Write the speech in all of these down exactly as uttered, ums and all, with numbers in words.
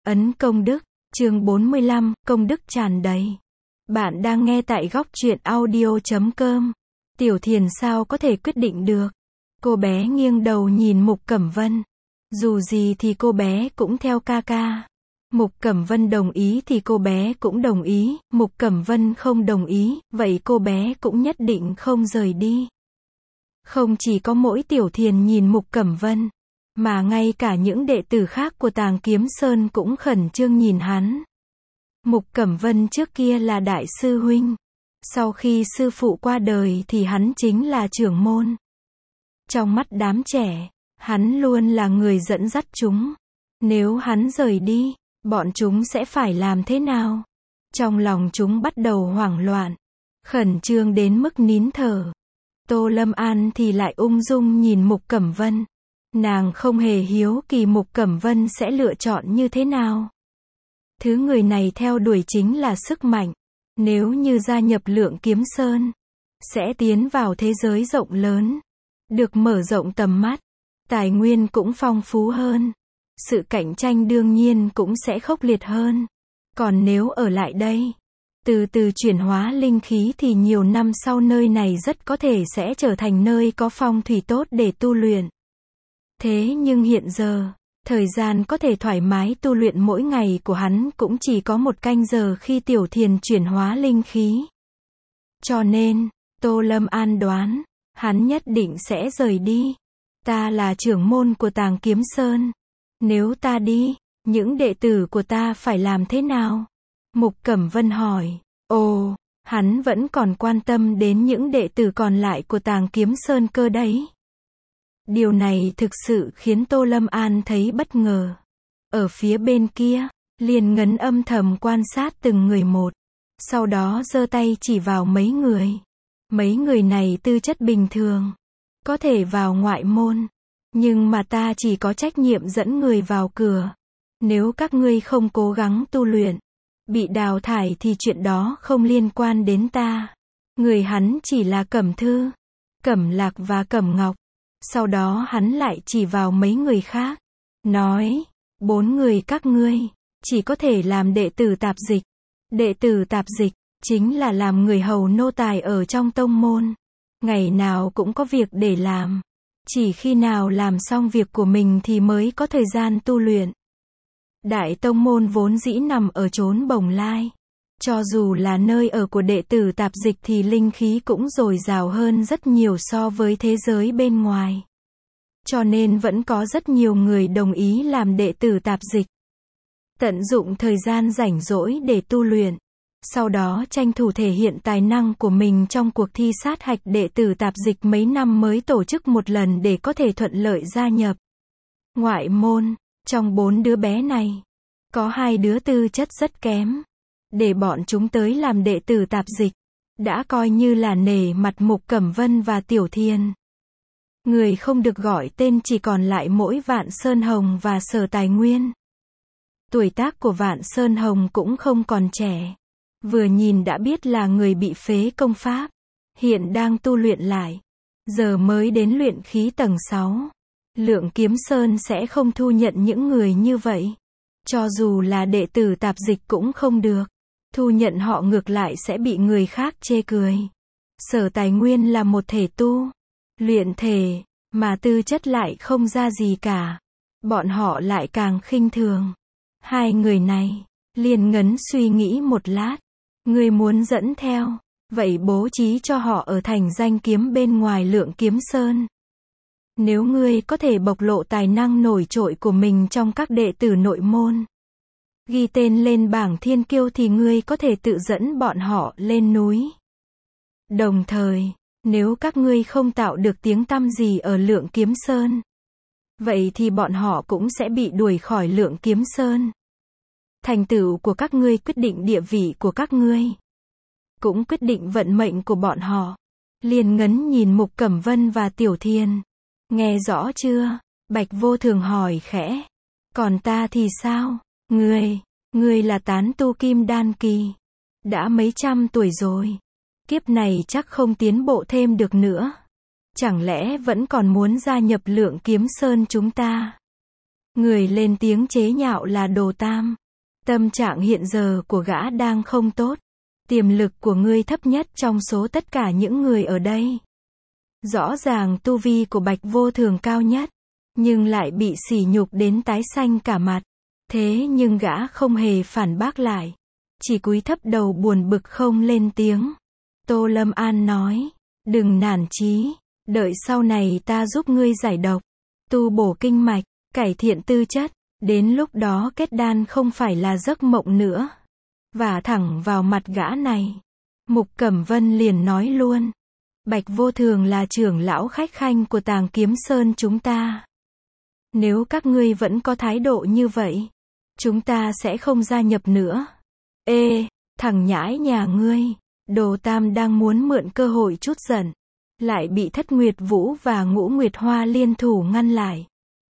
Ấn công đức, chương bốn mươi lăm, công đức tràn đầy. Bạn đang nghe tại góc truyện audio chấm com. Tiểu Thiền sao có thể quyết định được? Cô bé nghiêng đầu nhìn Mục Cẩm Vân. Dù gì thì cô bé cũng theo ca ca. Mục Cẩm Vân đồng ý thì cô bé cũng đồng ý, Mục Cẩm Vân không đồng ý, vậy cô bé cũng nhất định không rời đi. Không chỉ có mỗi Tiểu Thiền nhìn Mục Cẩm Vân, mà ngay cả những đệ tử khác của Tàng Kiếm Sơn cũng khẩn trương nhìn hắn. Mục Cẩm Vân trước kia là đại sư huynh. Sau khi sư phụ qua đời thì hắn chính là trưởng môn. Trong mắt đám trẻ, hắn luôn là người dẫn dắt chúng. Nếu hắn rời đi, bọn chúng sẽ phải làm thế nào? Trong lòng chúng bắt đầu hoảng loạn, khẩn trương đến mức nín thở. Tô Lâm An thì lại ung dung nhìn Mục Cẩm Vân. Nàng không hề hiếu kỳ Mục Cẩm Vân sẽ lựa chọn như thế nào. Thứ người này theo đuổi chính là sức mạnh. Nếu như gia nhập Lượng Kiếm Sơn, sẽ tiến vào thế giới rộng lớn, được mở rộng tầm mắt, tài nguyên cũng phong phú hơn. Sự cạnh tranh đương nhiên cũng sẽ khốc liệt hơn. Còn nếu ở lại đây, từ từ chuyển hóa linh khí thì nhiều năm sau nơi này rất có thể sẽ trở thành nơi có phong thủy tốt để tu luyện. Thế nhưng hiện giờ, thời gian có thể thoải mái tu luyện mỗi ngày của hắn cũng chỉ có một canh giờ khi Tiểu Thiền chuyển hóa linh khí. Cho nên, Tô Lâm An đoán, hắn nhất định sẽ rời đi. Ta là trưởng môn của Tàng Kiếm Sơn. Nếu ta đi, những đệ tử của ta phải làm thế nào? Mục Cẩm Vân hỏi. Ồ, hắn vẫn còn quan tâm đến những đệ tử còn lại của Tàng Kiếm Sơn cơ đấy. Điều này thực sự khiến Tô Lâm An thấy bất ngờ. Ở phía bên kia, Liên Ngấn âm thầm quan sát từng người một. Sau đó giơ tay chỉ vào mấy người. Mấy người này tư chất bình thường, có thể vào ngoại môn. Nhưng mà ta chỉ có trách nhiệm dẫn người vào cửa. Nếu các ngươi không cố gắng tu luyện, bị đào thải thì chuyện đó không liên quan đến ta. Người hắn chỉ là Cẩm Thư, Cẩm Lạc và Cẩm Ngọc. Sau đó hắn lại chỉ vào mấy người khác, nói, bốn người các ngươi, chỉ có thể làm đệ tử tạp dịch. Đệ tử tạp dịch, chính là làm người hầu nô tài ở trong tông môn. Ngày nào cũng có việc để làm. Chỉ khi nào làm xong việc của mình thì mới có thời gian tu luyện. Đại tông môn vốn dĩ nằm ở chốn Bồng Lai. Cho dù là nơi ở của đệ tử tạp dịch thì linh khí cũng dồi dào hơn rất nhiều so với thế giới bên ngoài. Cho nên vẫn có rất nhiều người đồng ý làm đệ tử tạp dịch. Tận dụng thời gian rảnh rỗi để tu luyện. Sau đó tranh thủ thể hiện tài năng của mình trong cuộc thi sát hạch đệ tử tạp dịch mấy năm mới tổ chức một lần để có thể thuận lợi gia nhập ngoại môn. Trong bốn đứa bé này, có hai đứa tư chất rất kém. Để bọn chúng tới làm đệ tử tạp dịch, đã coi như là nể mặt Mục Cẩm Vân và Tiểu Thiền. Người không được gọi tên chỉ còn lại mỗi Vạn Sơn Hồng và Sở Tài Nguyên. Tuổi tác của Vạn Sơn Hồng cũng không còn trẻ. Vừa nhìn đã biết là người bị phế công pháp. Hiện đang tu luyện lại. Giờ mới đến luyện khí tầng sáu. Lượng Kiếm Sơn sẽ không thu nhận những người như vậy. Cho dù là đệ tử tạp dịch cũng không được. Thu nhận họ ngược lại sẽ bị người khác chê cười. Sở Tài Nguyên là một thể tu, luyện thể, mà tư chất lại không ra gì cả. Bọn họ lại càng khinh thường. Hai người này, Liên Ngấn suy nghĩ một lát. Ngươi muốn dẫn theo, vậy bố trí cho họ ở thành danh kiếm bên ngoài Lượng Kiếm Sơn. Nếu ngươi có thể bộc lộ tài năng nổi trội của mình trong các đệ tử nội môn, ghi tên lên bảng thiên kiêu thì ngươi có thể tự dẫn bọn họ lên núi. Đồng thời, nếu các ngươi không tạo được tiếng tăm gì ở Lượng Kiếm Sơn, vậy thì bọn họ cũng sẽ bị đuổi khỏi Lượng Kiếm Sơn. Thành tựu của các ngươi quyết định địa vị của các ngươi, cũng quyết định vận mệnh của bọn họ. Liên Ngấn nhìn Mục Cẩm Vân và Tiểu Thiền. Nghe rõ chưa? Bạch Vô Thường hỏi khẽ. Còn ta thì sao? Ngươi, ngươi là tán tu kim đan kỳ. Đã mấy trăm tuổi rồi. Kiếp này chắc không tiến bộ thêm được nữa. Chẳng lẽ vẫn còn muốn gia nhập Lượng Kiếm Sơn chúng ta? Người lên tiếng chế nhạo là Đồ Tam. Tâm trạng hiện giờ của gã đang không tốt. Tiềm lực của ngươi thấp nhất trong số tất cả những người ở đây. Rõ ràng tu vi của Bạch Vô Thường cao nhất, nhưng lại bị sỉ nhục đến tái xanh cả mặt. Thế nhưng gã không hề phản bác lại, chỉ cúi thấp đầu buồn bực không lên tiếng. Tô Lâm An nói, đừng nản chí, đợi sau này ta giúp ngươi giải độc, tu bổ kinh mạch, cải thiện tư chất, đến lúc đó kết đan không phải là giấc mộng nữa. Vả thẳng vào mặt gã này, Mục Cẩm Vân liền nói luôn, Bạch Vô Thường là trưởng lão khách khanh của Tàng Kiếm Sơn chúng ta. Nếu các ngươi vẫn có thái độ như vậy, chúng ta sẽ không gia nhập nữa. Ê, thằng nhãi nhà ngươi, Đồ Tam đang muốn mượn cơ hội chút giận, lại bị Thất Nguyệt Vũ và Ngũ Nguyệt Hoa liên thủ ngăn lại.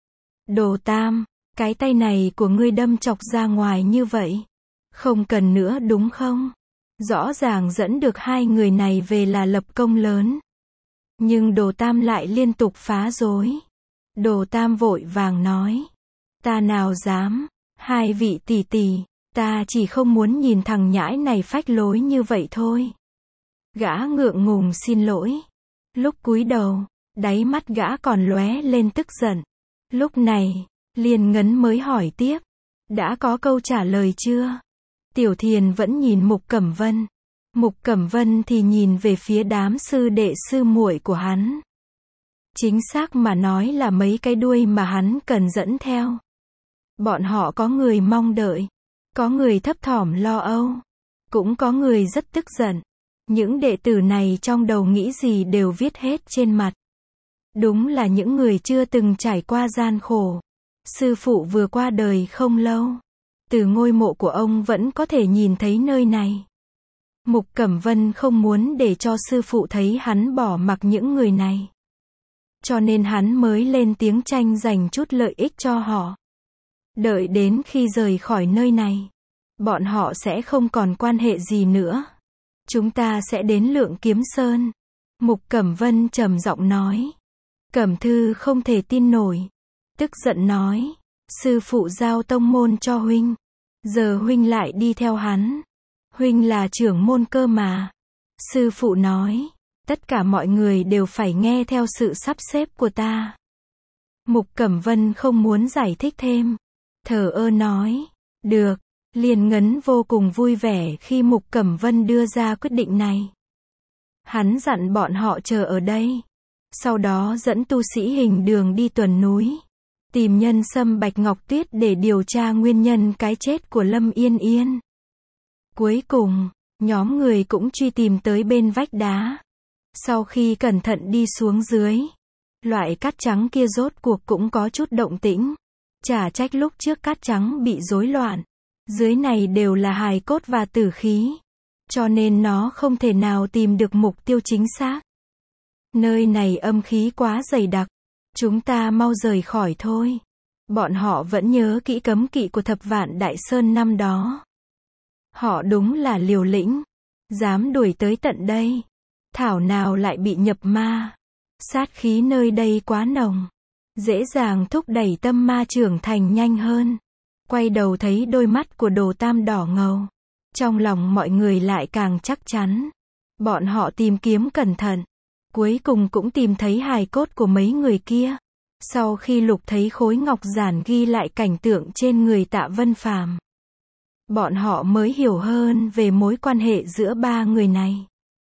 Đồ Tam, cái tay này của ngươi đâm chọc ra ngoài như vậy, không cần nữa đúng không? Rõ ràng dẫn được hai người này về là lập công lớn. Nhưng Đồ Tam lại liên tục phá rối. Đồ Tam vội vàng nói, ta nào dám, hai vị tỷ tỷ, ta chỉ không muốn nhìn thằng nhãi này phách lối như vậy thôi. Gã ngượng ngùng xin lỗi. Lúc cúi đầu, đáy mắt gã còn lóe lên tức giận. Lúc này, Liên Ngấn mới hỏi tiếp, đã có câu trả lời chưa? Tiểu Thiền vẫn nhìn Mục Cẩm Vân. Mục Cẩm Vân thì nhìn về phía đám sư đệ sư muội của hắn. Chính xác mà nói là mấy cái đuôi mà hắn cần dẫn theo. Bọn họ có người mong đợi, có người thấp thỏm lo âu, cũng có người rất tức giận. Những đệ tử này trong đầu nghĩ gì đều viết hết trên mặt. Đúng là những người chưa từng trải qua gian khổ. Sư phụ vừa qua đời không lâu, từ ngôi mộ của ông vẫn có thể nhìn thấy nơi này. Mục Cẩm Vân không muốn để cho sư phụ thấy hắn bỏ mặc những người này, cho nên hắn mới lên tiếng tranh giành chút lợi ích cho họ. Đợi đến khi rời khỏi nơi này, bọn họ sẽ không còn quan hệ gì nữa. Chúng ta sẽ đến Lượng Kiếm Sơn. Mục Cẩm Vân trầm giọng nói. Cẩm Thư không thể tin nổi, tức giận nói, sư phụ giao tông môn cho huynh, giờ huynh lại đi theo hắn. Huynh là trưởng môn cơ mà. Sư phụ nói, tất cả mọi người đều phải nghe theo sự sắp xếp của ta. Mục Cẩm Vân không muốn giải thích thêm, thờ ơ nói, được. Liên Ngấn vô cùng vui vẻ khi Mục Cẩm Vân đưa ra quyết định này. Hắn dặn bọn họ chờ ở đây, sau đó dẫn tu sĩ Hình Đường đi tuần núi, tìm nhân sâm Bạch Ngọc Tuyết để điều tra nguyên nhân cái chết của Lâm Yên Yên. Cuối cùng, nhóm người cũng truy tìm tới bên vách đá. Sau khi cẩn thận đi xuống dưới, loại cát trắng kia rốt cuộc cũng có chút động tĩnh. Chả trách lúc trước cát trắng bị rối loạn, dưới này đều là hài cốt và tử khí, cho nên nó không thể nào tìm được mục tiêu chính xác. Nơi này âm khí quá dày đặc, chúng ta mau rời khỏi thôi. Bọn họ vẫn nhớ kỹ cấm kỵ của Thập Vạn Đại Sơn năm đó. Họ đúng là liều lĩnh, dám đuổi tới tận đây. Thảo nào lại bị nhập ma. Sát khí nơi đây quá nồng, dễ dàng thúc đẩy tâm ma trưởng thành nhanh hơn. Quay đầu thấy đôi mắt của Đồ Tam đỏ ngầu, trong lòng mọi người lại càng chắc chắn. Bọn họ tìm kiếm cẩn thận, cuối cùng cũng tìm thấy hài cốt của mấy người kia. Sau khi lục thấy khối ngọc giản ghi lại cảnh tượng trên người Tạ Vân Phàm, bọn họ mới hiểu hơn về mối quan hệ giữa ba người này.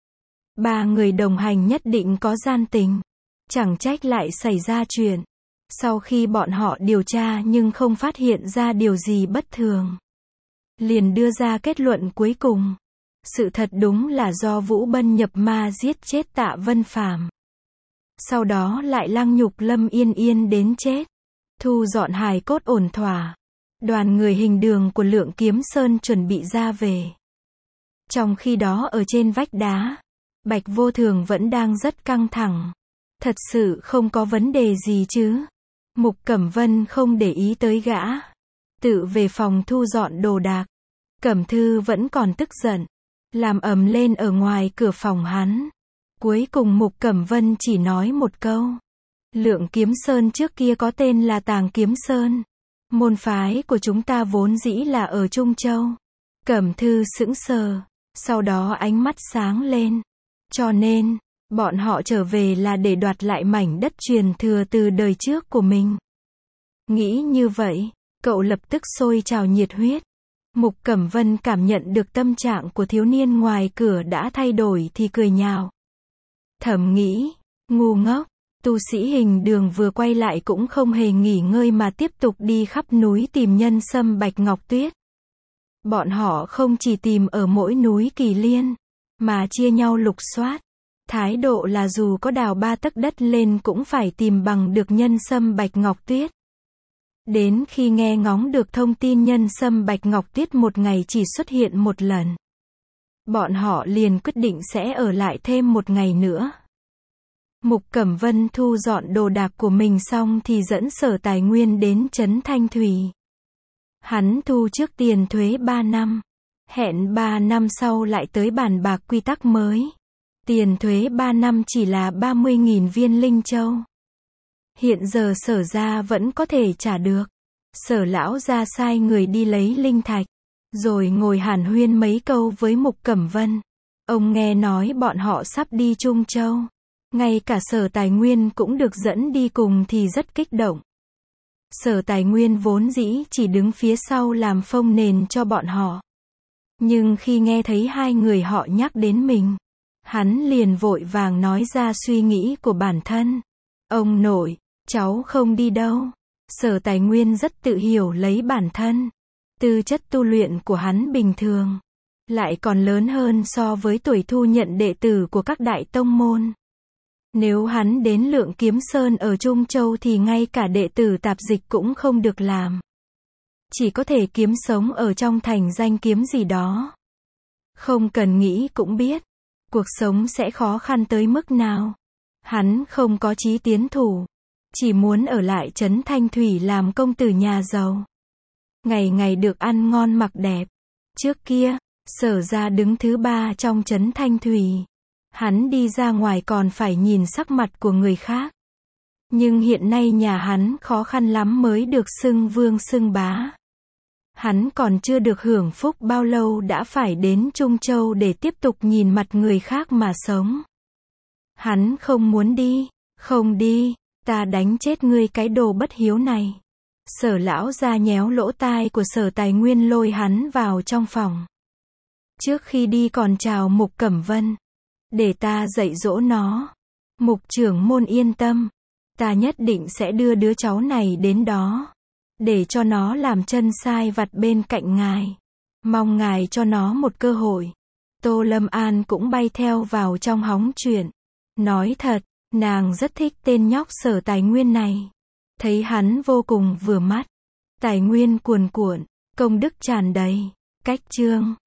Ba người đồng hành nhất định có gian tình, chẳng trách lại xảy ra chuyện. Sau khi bọn họ điều tra nhưng không phát hiện ra điều gì bất thường, liền đưa ra kết luận cuối cùng. Sự thật đúng là do Vũ Bân nhập ma giết chết Tạ Vân Phàm, sau đó lại lăng nhục Lâm Yên Yên đến chết, thu dọn hài cốt ổn thỏa. Đoàn người Hình Đường của Lượng Kiếm Sơn chuẩn bị ra về. Trong khi đó ở trên vách đá, Bạch Vô Thường vẫn đang rất căng thẳng. Thật sự không có vấn đề gì chứ? Mục Cẩm Vân không để ý tới gã, tự về phòng thu dọn đồ đạc. Cẩm Thư vẫn còn tức giận, làm ầm lên ở ngoài cửa phòng hắn. Cuối cùng Mục Cẩm Vân chỉ nói một câu. Lượng Kiếm Sơn trước kia có tên là Tàng Kiếm Sơn. Môn phái của chúng ta vốn dĩ là ở Trung Châu. Cẩm Thư sững sờ, sau đó ánh mắt sáng lên. Cho nên, bọn họ trở về là để đoạt lại mảnh đất truyền thừa từ đời trước của mình. Nghĩ như vậy, cậu lập tức sôi trào nhiệt huyết. Mục Cẩm Vân cảm nhận được tâm trạng của thiếu niên ngoài cửa đã thay đổi thì cười nhạo. Thầm nghĩ, ngu ngốc, tu sĩ Hình Đường vừa quay lại cũng không hề nghỉ ngơi mà tiếp tục đi khắp núi tìm nhân sâm Bạch Ngọc Tuyết. Bọn họ không chỉ tìm ở mỗi núi Kỳ Liên, mà chia nhau lục soát. Thái độ là dù có đào ba tấc đất lên cũng phải tìm bằng được nhân sâm Bạch Ngọc Tuyết. Đến khi nghe ngóng được thông tin nhân sâm Bạch Ngọc Tuyết một ngày chỉ xuất hiện một lần, bọn họ liền quyết định sẽ ở lại thêm một ngày nữa. Mục Cẩm Vân thu dọn đồ đạc của mình xong thì dẫn Sở Tài Nguyên đến trấn Thanh Thủy. Hắn thu trước tiền thuế ba năm, hẹn ba năm sau lại tới bàn bạc quy tắc mới. Tiền thuế ba năm chỉ là ba mươi nghìn viên linh châu. Hiện giờ Sở gia vẫn có thể trả được. Sở lão gia sai người đi lấy linh thạch, rồi ngồi hàn huyên mấy câu với Mục Cẩm Vân. Ông nghe nói bọn họ sắp đi Trung Châu. Ngay cả Sở Tài Nguyên cũng được dẫn đi cùng thì rất kích động. Sở Tài Nguyên vốn dĩ chỉ đứng phía sau làm phông nền cho bọn họ. Nhưng khi nghe thấy hai người họ nhắc đến mình, hắn liền vội vàng nói ra suy nghĩ của bản thân. Ông nội, cháu không đi đâu. Sở Tài Nguyên rất tự hiểu lấy bản thân. Tư chất tu luyện của hắn bình thường, lại còn lớn hơn so với tuổi thu nhận đệ tử của các đại tông môn. Nếu hắn đến Lượng Kiếm Sơn ở Trung Châu thì ngay cả đệ tử tạp dịch cũng không được làm. Chỉ có thể kiếm sống ở trong thành danh kiếm gì đó. Không cần nghĩ cũng biết, cuộc sống sẽ khó khăn tới mức nào. Hắn không có chí tiến thủ, chỉ muốn ở lại trấn Thanh Thủy làm công tử nhà giàu. Ngày ngày được ăn ngon mặc đẹp. Trước kia, Sở gia đứng thứ ba trong trấn Thanh Thủy. Hắn đi ra ngoài còn phải nhìn sắc mặt của người khác. Nhưng hiện nay nhà hắn khó khăn lắm mới được xưng vương xưng bá. Hắn còn chưa được hưởng phúc bao lâu đã phải đến Trung Châu để tiếp tục nhìn mặt người khác mà sống. Hắn không muốn đi, không đi, ta đánh chết ngươi cái đồ bất hiếu này. Sở lão gia nhéo lỗ tai của Sở Tài Nguyên lôi hắn vào trong phòng. Trước khi đi còn chào Mục Cẩm Vân. Để ta dạy dỗ nó. Mục trưởng môn yên tâm. Ta nhất định sẽ đưa đứa cháu này đến đó. Để cho nó làm chân sai vặt bên cạnh ngài. Mong ngài cho nó một cơ hội. Tô Lâm An cũng bay theo vào trong hóng chuyện. Nói thật, nàng rất thích tên nhóc Sở Tài Nguyên này. Thấy hắn vô cùng vừa mắt. Tài nguyên cuồn cuộn, công đức tràn đầy. Cách chương